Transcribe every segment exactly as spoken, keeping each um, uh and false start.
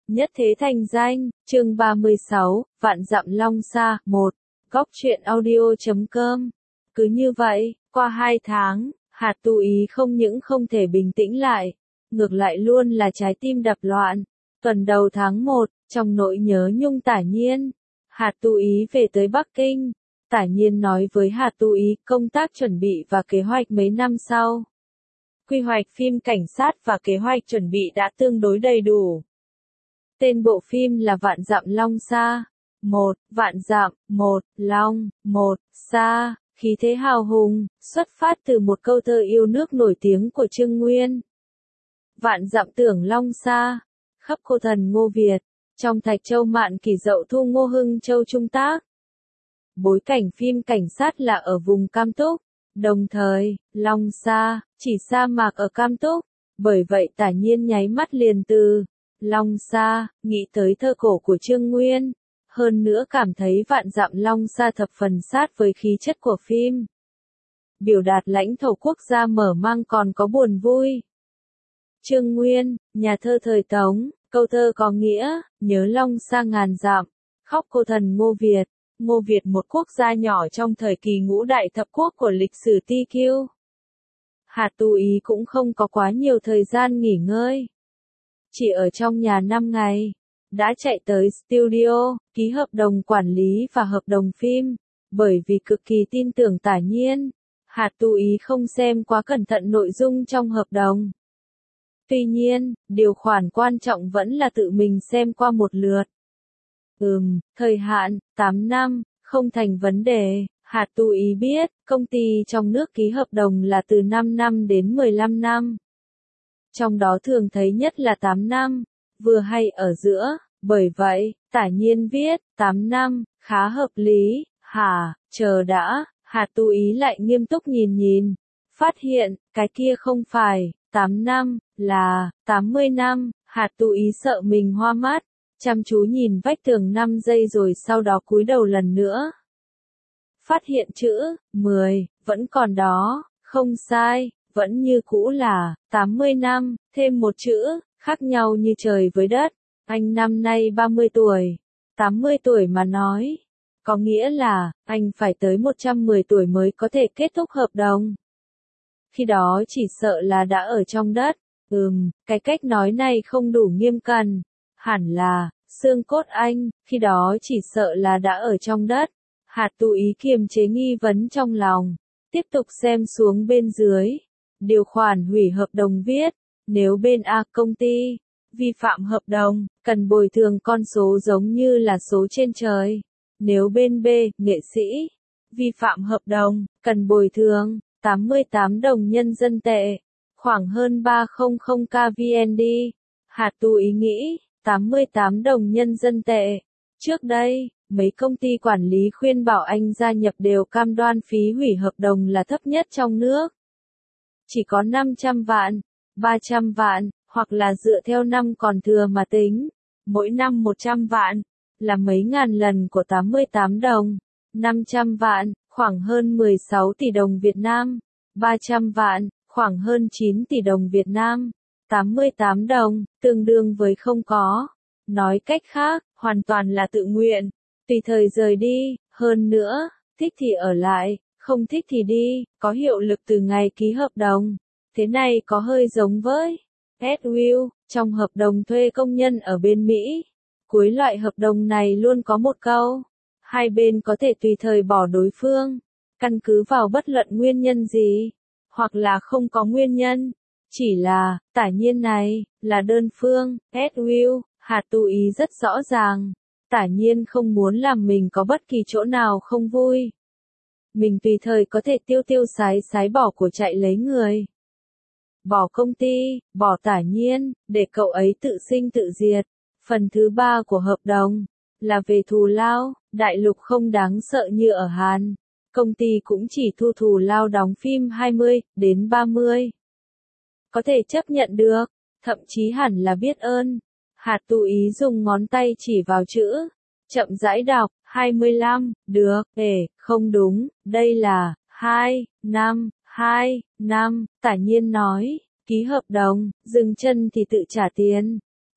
Nhất thế thành danh, chương ba mươi sáu, Vạn dặm long xa, một. Góc truyện audio chấm com. Cứ như vậy, qua hai tháng, Hạt Tu Ý không những không thể bình tĩnh lại, ngược lại luôn là trái tim đập loạn. Tuần đầu tháng một, trong nỗi nhớ nhung Tả Nhiên, Hạt Tu Ý về tới Bắc Kinh. Tả Nhiên nói với Hạt Tu Ý công tác chuẩn bị và kế hoạch mấy năm sau. Quy hoạch phim cảnh sát và kế hoạch chuẩn bị đã tương đối đầy đủ. Tên bộ phim là Vạn dặm long xa. Một, vạn dặm, một, long, một, xa, khí thế hào hùng, xuất phát từ một câu thơ yêu nước nổi tiếng của Trương Nguyên. Vạn dặm tưởng long xa, khắp cô thần Ngô Việt, trong Thạch Châu Mạn Kỷ Dậu Thu Ngô Hưng Châu Trung tác. Bối cảnh phim cảnh sát là ở vùng Cam Túc, đồng thời, long xa, chỉ sa mạc ở Cam Túc, bởi vậy Tả Nhiên nháy mắt liền từ long xa, nghĩ tới thơ cổ của Trương Nguyên, hơn nữa cảm thấy vạn dặm long xa thập phần sát với khí chất của phim. Biểu đạt lãnh thổ quốc gia mở mang còn có buồn vui. Trương Nguyên, nhà thơ thời Tống, câu thơ có nghĩa, nhớ long xa ngàn dặm, khóc cô thần Ngô Việt. Ngô Việt một quốc gia nhỏ trong thời kỳ ngũ đại thập quốc của lịch sử Ti Kiêu. Hạt Tu Ý cũng không có quá nhiều thời gian nghỉ ngơi. Chỉ ở trong nhà năm ngày, đã chạy tới studio, ký hợp đồng quản lý và hợp đồng phim, bởi vì cực kỳ tin tưởng Tả Nhiên. Hạt Tu Ý không xem quá cẩn thận nội dung trong hợp đồng. Tuy nhiên, điều khoản quan trọng vẫn là tự mình xem qua một lượt. Ừm, thời hạn, tám năm, không thành vấn đề. Hạt Tu Ý biết, công ty trong nước ký hợp đồng là từ năm năm đến mười lăm năm. Trong đó thường thấy nhất là tám năm, vừa hay ở giữa, bởi vậy, Tả Nhiên viết, tám năm, khá hợp lý, hả, chờ đã, Hạt Tu Ý lại nghiêm túc nhìn nhìn, phát hiện, cái kia không phải, tám năm, là, tám mươi năm, Hạt Tu Ý sợ mình hoa mắt, chăm chú nhìn vách tường năm giây rồi sau đó cúi đầu lần nữa. Phát hiện chữ, mười, vẫn còn đó, không sai, vẫn như cũ là, tám mươi năm, thêm một chữ, khác nhau như trời với đất. Anh năm nay ba mươi tuổi, tám mươi tuổi mà nói. Có nghĩa là, anh phải tới một trăm mười tuổi mới có thể kết thúc hợp đồng. Khi đó chỉ sợ là đã ở trong đất. Ừm, cái cách nói này không đủ nghiêm cẩn. Hẳn là, xương cốt anh, khi đó chỉ sợ là đã ở trong đất. Hạt Tu Ý kiềm chế nghi vấn trong lòng. Tiếp tục xem xuống bên dưới. Điều khoản hủy hợp đồng viết, nếu bên A công ty vi phạm hợp đồng, cần bồi thường con số giống như là số trên trời. Nếu bên B, nghệ sĩ, vi phạm hợp đồng, cần bồi thường tám mươi tám đồng nhân dân tệ, khoảng hơn ba trăm k V N D. Hạt Tu Ý nghĩ, tám mươi tám đồng nhân dân tệ. Trước đây, mấy công ty quản lý khuyên bảo anh gia nhập đều cam đoan phí hủy hợp đồng là thấp nhất trong nước. Chỉ có năm trăm vạn, ba trăm vạn, hoặc là dựa theo năm còn thừa mà tính. Mỗi năm một trăm vạn, là mấy ngàn lần của tám mươi tám đồng. năm trăm vạn, khoảng hơn mười sáu tỷ đồng Việt Nam. ba trăm vạn, khoảng hơn chín tỷ đồng Việt Nam. tám mươi tám đồng, tương đương với không có. Nói cách khác, hoàn toàn là tự nguyện. Tùy thời rời đi, hơn nữa, thích thì ở lại, không thích thì đi, có hiệu lực từ ngày ký hợp đồng. Thế này có hơi giống với Ed Will, trong hợp đồng thuê công nhân ở bên Mỹ. Cuối loại hợp đồng này luôn có một câu, hai bên có thể tùy thời bỏ đối phương, căn cứ vào bất luận nguyên nhân gì, hoặc là không có nguyên nhân. Chỉ là, Tả Nhiên này, là đơn phương, Ed Will, Hạt Tu Ý rất rõ ràng. Tả Nhiên không muốn làm mình có bất kỳ chỗ nào không vui. Mình tùy thời có thể tiêu tiêu sái sái bỏ của chạy lấy người. Bỏ công ty, bỏ Tả Nhiên, để cậu ấy tự sinh tự diệt. Phần thứ ba của hợp đồng, là về thù lao, đại lục không đáng sợ như ở Hàn. Công ty cũng chỉ thu thù lao đóng phim hai mươi đến ba mươi. Có thể chấp nhận được, thậm chí hẳn là biết ơn. Hạt Tu Ý dùng ngón tay chỉ vào chữ, chậm rãi đọc, hai mươi lăm, được, ể, không đúng, đây là, hai, năm, hai, năm, Tả Nhiên nói, ký hợp đồng, dừng chân thì tự trả tiền.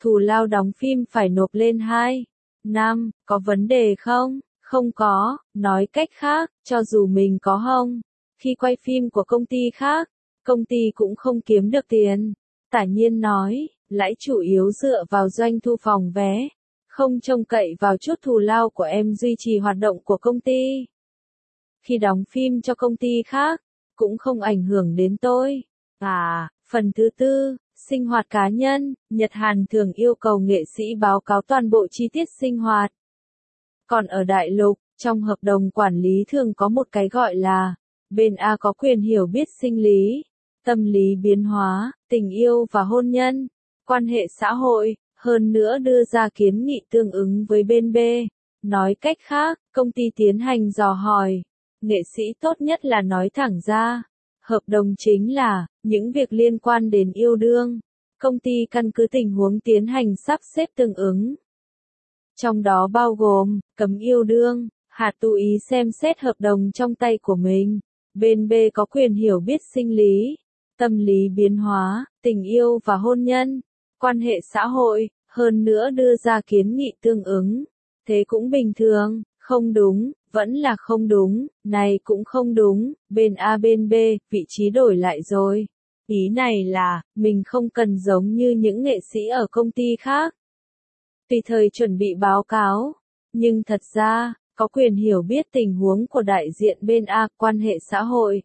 thù lao đóng phim phải nộp lên hai năm, có vấn đề không? Không có, nói cách khác, cho dù mình có hông, khi quay phim của công ty khác, công ty cũng không kiếm được tiền. Tả Nhiên nói, lãi chủ yếu dựa vào doanh thu phòng vé, không trông cậy vào chút thù lao của em duy trì hoạt động của công ty. Khi đóng phim cho công ty khác, cũng không ảnh hưởng đến tôi. À, phần thứ tư, sinh hoạt cá nhân, Nhật Hàn thường yêu cầu nghệ sĩ báo cáo toàn bộ chi tiết sinh hoạt. Còn ở Đại Lục, trong hợp đồng quản lý thường có một cái gọi là, bên A có quyền hiểu biết sinh lý, tâm lý biến hóa, tình yêu và hôn nhân, quan hệ xã hội, hơn nữa đưa ra kiến nghị tương ứng với bên B. Nói cách khác, công ty tiến hành dò hỏi. Nghệ sĩ tốt nhất là nói thẳng ra. Hợp đồng chính là, những việc liên quan đến yêu đương. Công ty căn cứ tình huống tiến hành sắp xếp tương ứng. Trong đó bao gồm, cấm yêu đương, Hà Tu Ý xem xét hợp đồng trong tay của mình. Bên B có quyền hiểu biết sinh lý, tâm lý biến hóa, tình yêu và hôn nhân, quan hệ xã hội, hơn nữa đưa ra kiến nghị tương ứng. Thế cũng bình thường, không đúng, vẫn là không đúng, này cũng không đúng, bên A bên B, vị trí đổi lại rồi. Ý này là, mình không cần giống như những nghệ sĩ ở công ty khác. Tùy thời chuẩn bị báo cáo, nhưng thật ra, có quyền hiểu biết tình huống của đại diện bên A, quan hệ xã hội.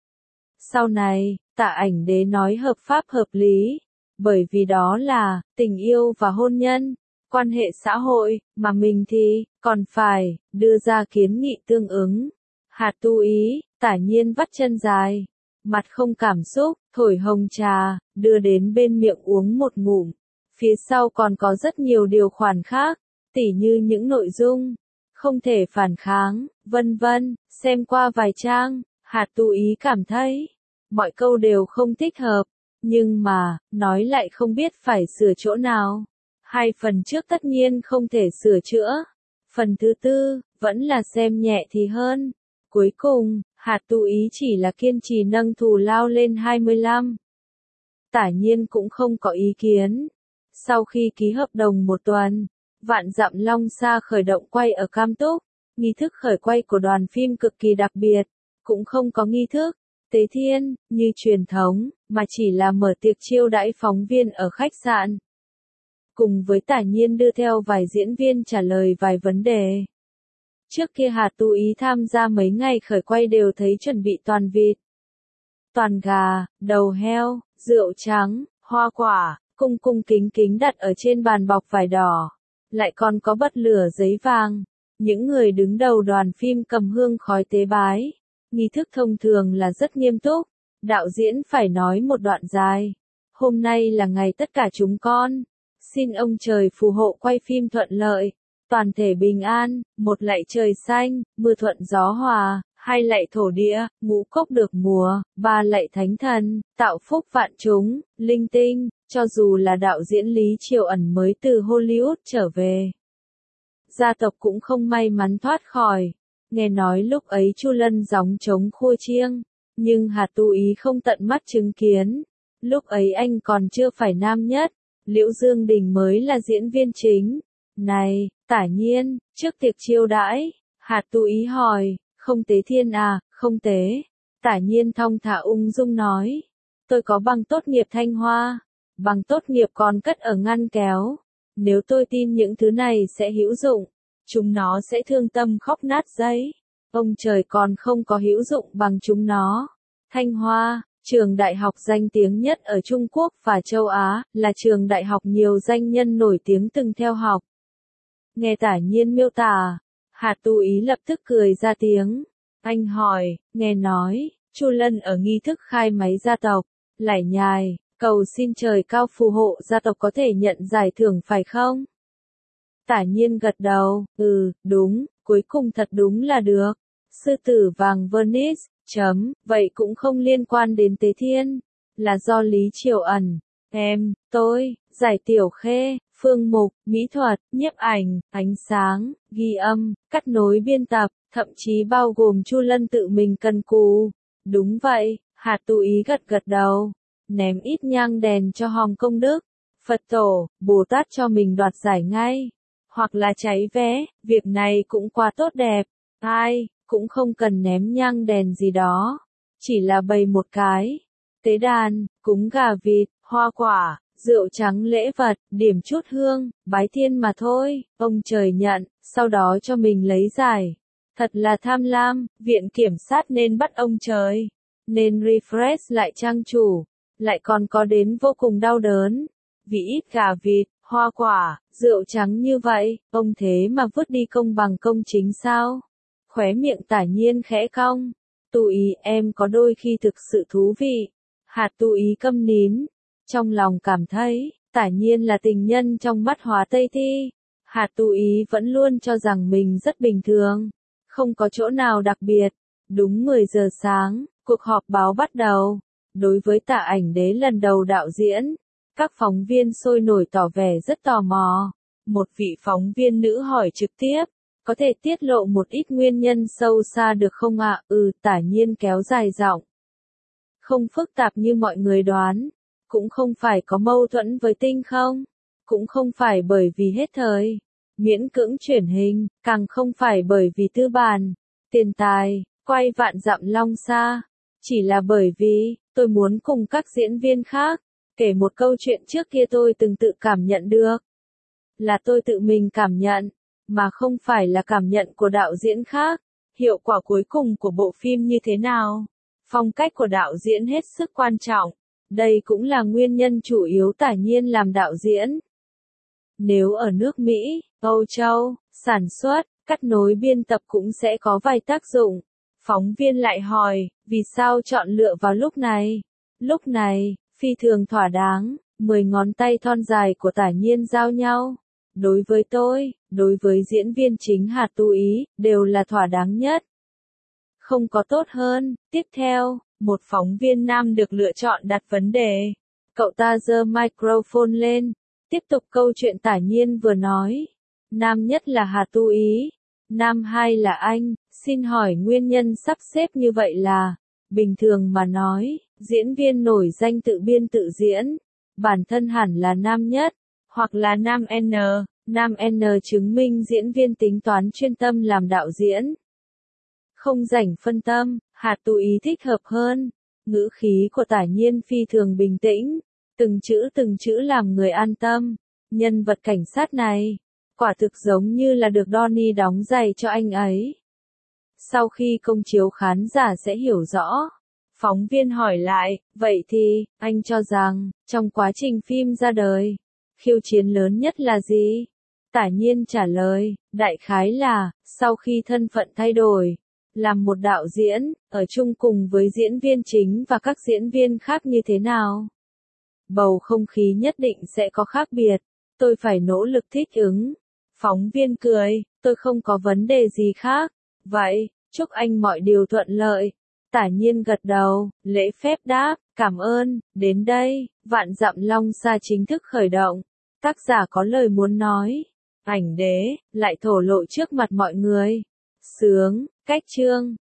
Sau này, Tạ Ảnh Đế nói hợp pháp hợp lý, bởi vì đó là, tình yêu và hôn nhân, quan hệ xã hội, mà mình thì, còn phải, đưa ra kiến nghị tương ứng. Hà Tu Ý, Tả Nhiên vắt chân dài, mặt không cảm xúc, thổi hồng trà, đưa đến bên miệng uống một ngụm. Phía sau còn có rất nhiều điều khoản khác, tỉ như những nội dung, không thể phản kháng, vân vân, xem qua vài trang, Hà Tu Ý cảm thấy, mọi câu đều không thích hợp, nhưng mà, nói lại không biết phải sửa chỗ nào. Hai phần trước tất nhiên không thể sửa chữa. Phần thứ tư, vẫn là xem nhẹ thì hơn. Cuối cùng, Hà Tu Ý chỉ là kiên trì nâng thù lao lên hai mươi lăm. Tả Nhiên cũng không có ý kiến. Sau khi ký hợp đồng một tuần, Vạn Dặm Long Sa khởi động quay ở Cam Túc. Nghi thức khởi quay của đoàn phim cực kỳ đặc biệt, cũng không có nghi thức tế thiên như truyền thống, mà chỉ là mở tiệc chiêu đãi phóng viên ở khách sạn. Cùng với Tả Nhiên đưa theo vài diễn viên trả lời vài vấn đề. Trước kia Hà Tu Ý tham gia mấy ngày khởi quay đều thấy chuẩn bị toàn vịt, toàn gà, đầu heo, rượu trắng, hoa quả, cung cung kính kính đặt ở trên bàn bọc vải đỏ. Lại còn có bật lửa giấy vàng. Những người đứng đầu đoàn phim cầm hương khói tế bái. Nghi thức thông thường là rất nghiêm túc. Đạo diễn phải nói một đoạn dài. Hôm nay là ngày tất cả chúng con. Xin ông trời phù hộ quay phim thuận lợi, toàn thể bình an, một lạy trời xanh, mưa thuận gió hòa, hai lạy thổ địa, ngũ cốc được mùa, ba lạy thánh thần, tạo phúc vạn chúng, linh tinh, cho dù là đạo diễn Lý Triều Ẩn mới từ Hollywood trở về. Gia tộc cũng không may mắn thoát khỏi. Nghe nói lúc ấy Chu Lân gióng trống khua chiêng, nhưng Hà Tu Ý không tận mắt chứng kiến. Lúc ấy anh còn chưa phải nam nhất. Liễu Dương Đình mới là diễn viên chính. Này, Tả Nhiên, trước tiệc chiêu đãi, Hà Tu Ý hỏi, không tế thiên à, không tế. Tả Nhiên thong thả ung dung nói, tôi có bằng tốt nghiệp Thanh Hoa, bằng tốt nghiệp còn cất ở ngăn kéo. Nếu tôi tin những thứ này sẽ hữu dụng, chúng nó sẽ thương tâm khóc nát giấy. Ông trời còn không có hữu dụng bằng chúng nó. Thanh Hoa, trường đại học danh tiếng nhất ở Trung Quốc và châu Á, là trường đại học nhiều danh nhân nổi tiếng từng theo học. Nghe Tả Nhiên miêu tả, Hà Tu Ý lập tức cười ra tiếng. Anh hỏi, nghe nói, Chu Lân ở nghi thức khai máy gia tộc, lải nhải, cầu xin trời cao phù hộ gia tộc có thể nhận giải thưởng phải không? Tả Nhiên gật đầu, ừ, đúng, cuối cùng thật đúng là được. Sư tử vàng Venice, chấm, vậy cũng không liên quan đến Tế Thiên, là do Lý Triều Ẩn, em, tôi, Giải Tiểu Khê, Phương Mục, mỹ thuật, nhiếp ảnh, ánh sáng, ghi âm, cắt nối biên tập, thậm chí bao gồm Chu Lân tự mình cần cù. Đúng vậy, Hà Tu Ý gật gật đầu, ném ít nhang đèn cho Hồng Công Đức. Phật tổ, Bồ Tát cho mình đoạt giải ngay. Hoặc là cháy vé, việc này cũng quá tốt đẹp. Ai, cũng không cần ném nhang đèn gì đó. Chỉ là bày một cái. Tế đàn, cúng gà vịt, hoa quả, rượu trắng lễ vật, điểm chút hương, bái thiên mà thôi. Ông trời nhận, sau đó cho mình lấy giải. Thật là tham lam, viện kiểm sát nên bắt ông trời. Nên refresh lại trang chủ. Lại còn có đến vô cùng đau đớn. Vì ít gà vịt, hoa quả, rượu trắng như vậy, ông thế mà vứt đi công bằng công chính sao? Khóe miệng Tả Nhiên khẽ cong. Tu Ý em có đôi khi thực sự thú vị. Hạt Tu Ý câm nín. Trong lòng cảm thấy, Tả Nhiên là tình nhân trong mắt Hóa Tây Thi. Hạt Tu Ý vẫn luôn cho rằng mình rất bình thường. Không có chỗ nào đặc biệt. Đúng mười giờ sáng, cuộc họp báo bắt đầu. Đối với Tạ Ảnh Đế lần đầu đạo diễn, các phóng viên sôi nổi tỏ vẻ rất tò mò. Một vị phóng viên nữ hỏi trực tiếp, có thể tiết lộ một ít nguyên nhân sâu xa được không ạ? Ừ, Tả Nhiên kéo dài giọng. Không phức tạp như mọi người đoán, cũng không phải có mâu thuẫn với Tinh không, cũng không phải bởi vì hết thời, miễn cưỡng chuyển hình, càng không phải bởi vì tư bản, tiền tài, quay vạn dặm long xa, chỉ là bởi vì, tôi muốn cùng các diễn viên khác, kể một câu chuyện trước kia tôi từng tự cảm nhận được. Là tôi tự mình cảm nhận, mà không phải là cảm nhận của đạo diễn khác. Hiệu quả cuối cùng của bộ phim như thế nào? Phong cách của đạo diễn hết sức quan trọng. Đây cũng là nguyên nhân chủ yếu Tả Nhiên làm đạo diễn. Nếu ở nước Mỹ, Âu Châu, sản xuất, cắt nối biên tập cũng sẽ có vài tác dụng. Phóng viên lại hỏi, vì sao chọn lựa vào lúc này? Lúc này, phi thường thỏa đáng, mười ngón tay thon dài của Tả Nhiên giao nhau. Đối với tôi, đối với diễn viên chính Hạt Tu Ý, đều là thỏa đáng nhất. Không có tốt hơn. Tiếp theo, một phóng viên nam được lựa chọn đặt vấn đề. Cậu ta giơ microphone lên, tiếp tục câu chuyện Tả Nhiên vừa nói. Nam nhất là Hạt Tu Ý. Nam hai là anh, xin hỏi nguyên nhân sắp xếp như vậy là, bình thường mà nói, diễn viên nổi danh tự biên tự diễn, bản thân hẳn là nam nhất, hoặc là nam N, nam N chứng minh diễn viên tính toán chuyên tâm làm đạo diễn. Không rảnh phân tâm, Hạt Tu Ý thích hợp hơn. Ngữ khí của Tả Nhiên phi thường bình tĩnh, từng chữ từng chữ làm người an tâm. Nhân vật cảnh sát này, quả thực giống như là được Donnie đóng giày cho anh ấy. Sau khi công chiếu khán giả sẽ hiểu rõ. Phóng viên hỏi lại, vậy thì, anh cho rằng, trong quá trình phim ra đời, khiêu chiến lớn nhất là gì? Tả Nhiên trả lời, đại khái là, sau khi thân phận thay đổi, làm một đạo diễn, ở chung cùng với diễn viên chính và các diễn viên khác như thế nào? Bầu không khí nhất định sẽ có khác biệt, tôi phải nỗ lực thích ứng. Phóng viên cười, tôi không có vấn đề gì khác. Vậy, chúc anh mọi điều thuận lợi. Tả Nhiên gật đầu, lễ phép đáp, cảm ơn, đến đây, Vạn Dặm Long Sa chính thức khởi động. Tác giả có lời muốn nói. Ảnh Đế, lại thổ lộ trước mặt mọi người. Sướng, cách chương.